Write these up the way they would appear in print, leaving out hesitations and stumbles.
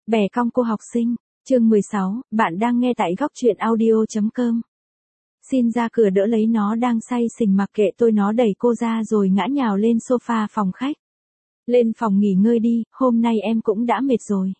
Bè cong cô học sinh, chương 16, bạn đang nghe tại góc truyện audio.com. Xin ra cửa đỡ lấy nó đang say xỉn mặc kệ tôi, nó đẩy cô ra rồi ngã nhào lên sofa phòng khách. Lên phòng nghỉ ngơi đi, hôm nay em cũng đã mệt rồi.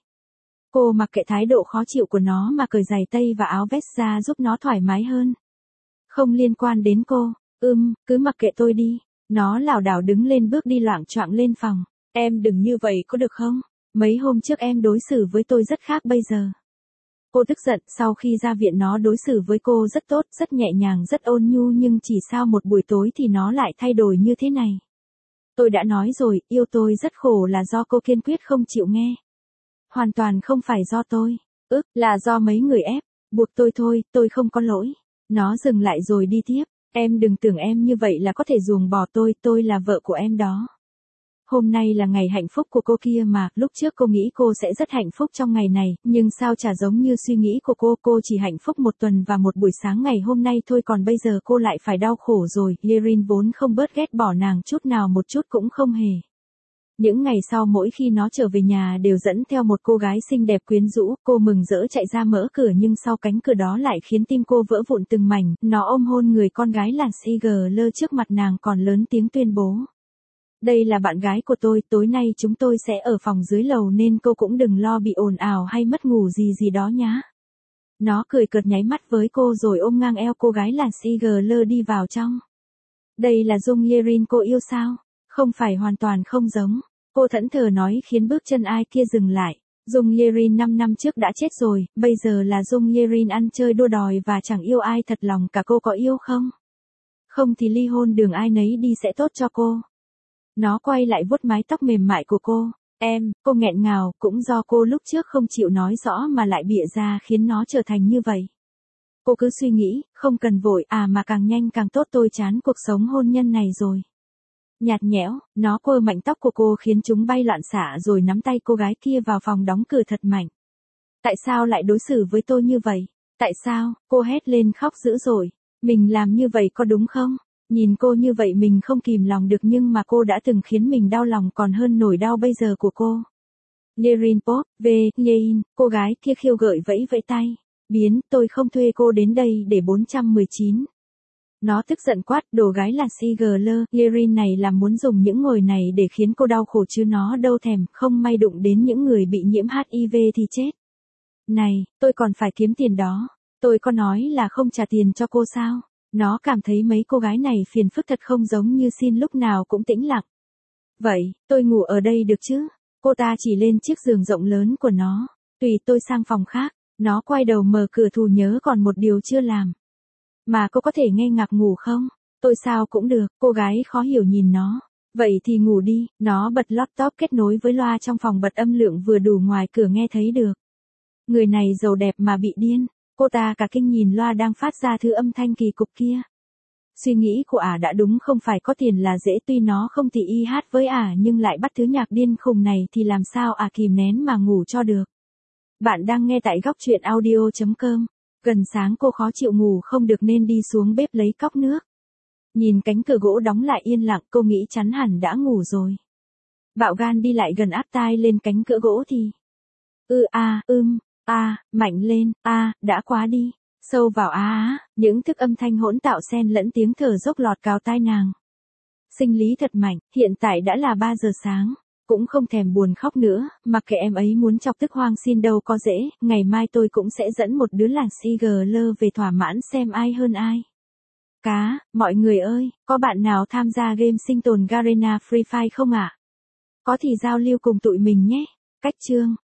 Cô mặc kệ thái độ khó chịu của nó mà cởi giày tây và áo vest ra giúp nó thoải mái hơn. Không liên quan đến cô, cứ mặc kệ tôi đi. Nó lảo đảo đứng lên bước đi loạng choạng lên phòng. Em đừng như vậy có được không? Mấy hôm trước em đối xử với tôi rất khác bây giờ. Cô tức giận, sau khi ra viện nó đối xử với cô rất tốt, rất nhẹ nhàng, rất ôn nhu, nhưng chỉ sau một buổi tối thì nó lại thay đổi như thế này. Tôi đã nói rồi, yêu tôi rất khổ là do cô kiên quyết không chịu nghe. Hoàn toàn không phải do tôi. Là do mấy người ép, buộc tôi thôi, tôi không có lỗi. Nó dừng lại rồi đi tiếp. Em đừng tưởng em như vậy là có thể ruồng bỏ tôi là vợ của em đó. Hôm nay là ngày hạnh phúc của cô kia mà, lúc trước cô nghĩ cô sẽ rất hạnh phúc trong ngày này, nhưng sao chả giống như suy nghĩ của cô chỉ hạnh phúc một tuần và một buổi sáng ngày hôm nay thôi, còn bây giờ cô lại phải đau khổ rồi. Lirin vốn không bớt ghét bỏ nàng chút nào, một chút cũng không hề. Những ngày sau mỗi khi nó trở về nhà đều dẫn theo một cô gái xinh đẹp quyến rũ, cô mừng rỡ chạy ra mở cửa nhưng sau cánh cửa đó lại khiến tim cô vỡ vụn từng mảnh, nó ôm hôn người con gái làng Sigler trước mặt nàng còn lớn tiếng tuyên bố. Đây là bạn gái của tôi, tối nay chúng tôi sẽ ở phòng dưới lầu nên cô cũng đừng lo bị ồn ào hay mất ngủ gì đó nhá. Nó cười cợt nháy mắt với cô rồi ôm ngang eo cô gái làng Sigler đi vào trong. Đây là Dung Yerin cô yêu sao? Không phải hoàn toàn không giống. Cô thẫn thờ nói khiến bước chân ai kia dừng lại. Dung Yerin 5 năm trước đã chết rồi, bây giờ là Dung Yerin ăn chơi đua đòi và chẳng yêu ai thật lòng cả. Cô có yêu không? Không thì ly hôn, đường ai nấy đi sẽ tốt cho cô. Nó quay lại vuốt mái tóc mềm mại của cô. Cô nghẹn ngào, cũng do cô lúc trước không chịu nói rõ mà lại bịa ra khiến nó trở thành như vậy. Cô cứ suy nghĩ, không cần vội, mà càng nhanh càng tốt, tôi chán cuộc sống hôn nhân này rồi. Nhạt nhẽo, nó quơ mạnh tóc của cô khiến chúng bay loạn xạ rồi nắm tay cô gái kia vào phòng đóng cửa thật mạnh. Tại sao lại đối xử với tôi như vậy? Tại sao? Cô hét lên khóc dữ dội. Mình làm như vậy có đúng không? Nhìn cô như vậy mình không kìm lòng được, nhưng mà cô đã từng khiến mình đau lòng còn hơn nỗi đau bây giờ của cô. Lirin Pop, Yein, cô gái kia khiêu gợi vẫy vẫy tay. Tôi không thuê cô đến đây để 419. Nó tức giận quát, đồ gái là Sigler, Yerin này làm muốn dùng những ngồi này để khiến cô đau khổ chứ nó đâu thèm, không may đụng đến những người bị nhiễm HIV thì chết. Này, tôi còn phải kiếm tiền đó. Tôi có nói là không trả tiền cho cô sao? Nó cảm thấy mấy cô gái này phiền phức thật, không giống như Xin lúc nào cũng tĩnh lặng. Vậy, tôi ngủ ở đây được chứ? Cô ta chỉ lên chiếc giường rộng lớn của nó. Tùy tôi sang phòng khác. Nó quay đầu mở cửa, thù nhớ còn một điều chưa làm. Mà cô có thể nghe ngạc ngủ không? Tôi sao cũng được. Cô gái khó hiểu nhìn nó. Vậy thì ngủ đi. Nó bật laptop kết nối với loa trong phòng, bật âm lượng vừa đủ ngoài cửa nghe thấy được. Người này giàu đẹp mà bị điên. Cô ta cả kinh nhìn loa đang phát ra thứ âm thanh kỳ cục kia. Suy nghĩ của đã đúng, không phải có tiền là dễ, tuy nó không thì y hát với nhưng lại bắt thứ nhạc điên khùng này thì làm sao kìm nén mà ngủ cho được. Bạn đang nghe tại góc truyện audio.com. Gần sáng cô khó chịu ngủ không được nên đi xuống bếp lấy cốc nước. Nhìn cánh cửa gỗ đóng lại yên lặng, cô nghĩ chắn hẳn đã ngủ rồi. Bạo gan đi lại gần áp tai lên cánh cửa gỗ thì. Mạnh lên, đã quá đi. Sâu vào những thức âm thanh hỗn tạo xen lẫn tiếng thở dốc lọt cào tai nàng. Sinh lý thật mạnh, hiện tại đã là 3 giờ sáng. Cũng không thèm buồn khóc nữa, mặc kệ em ấy muốn chọc tức Hoang Xin đâu có dễ, ngày mai tôi cũng sẽ dẫn một đứa làng Sigler về thỏa mãn xem ai hơn ai. Mọi người ơi, có bạn nào tham gia game sinh tồn Garena Free Fire không ạ? Có thì giao lưu cùng tụi mình nhé. Cách chương.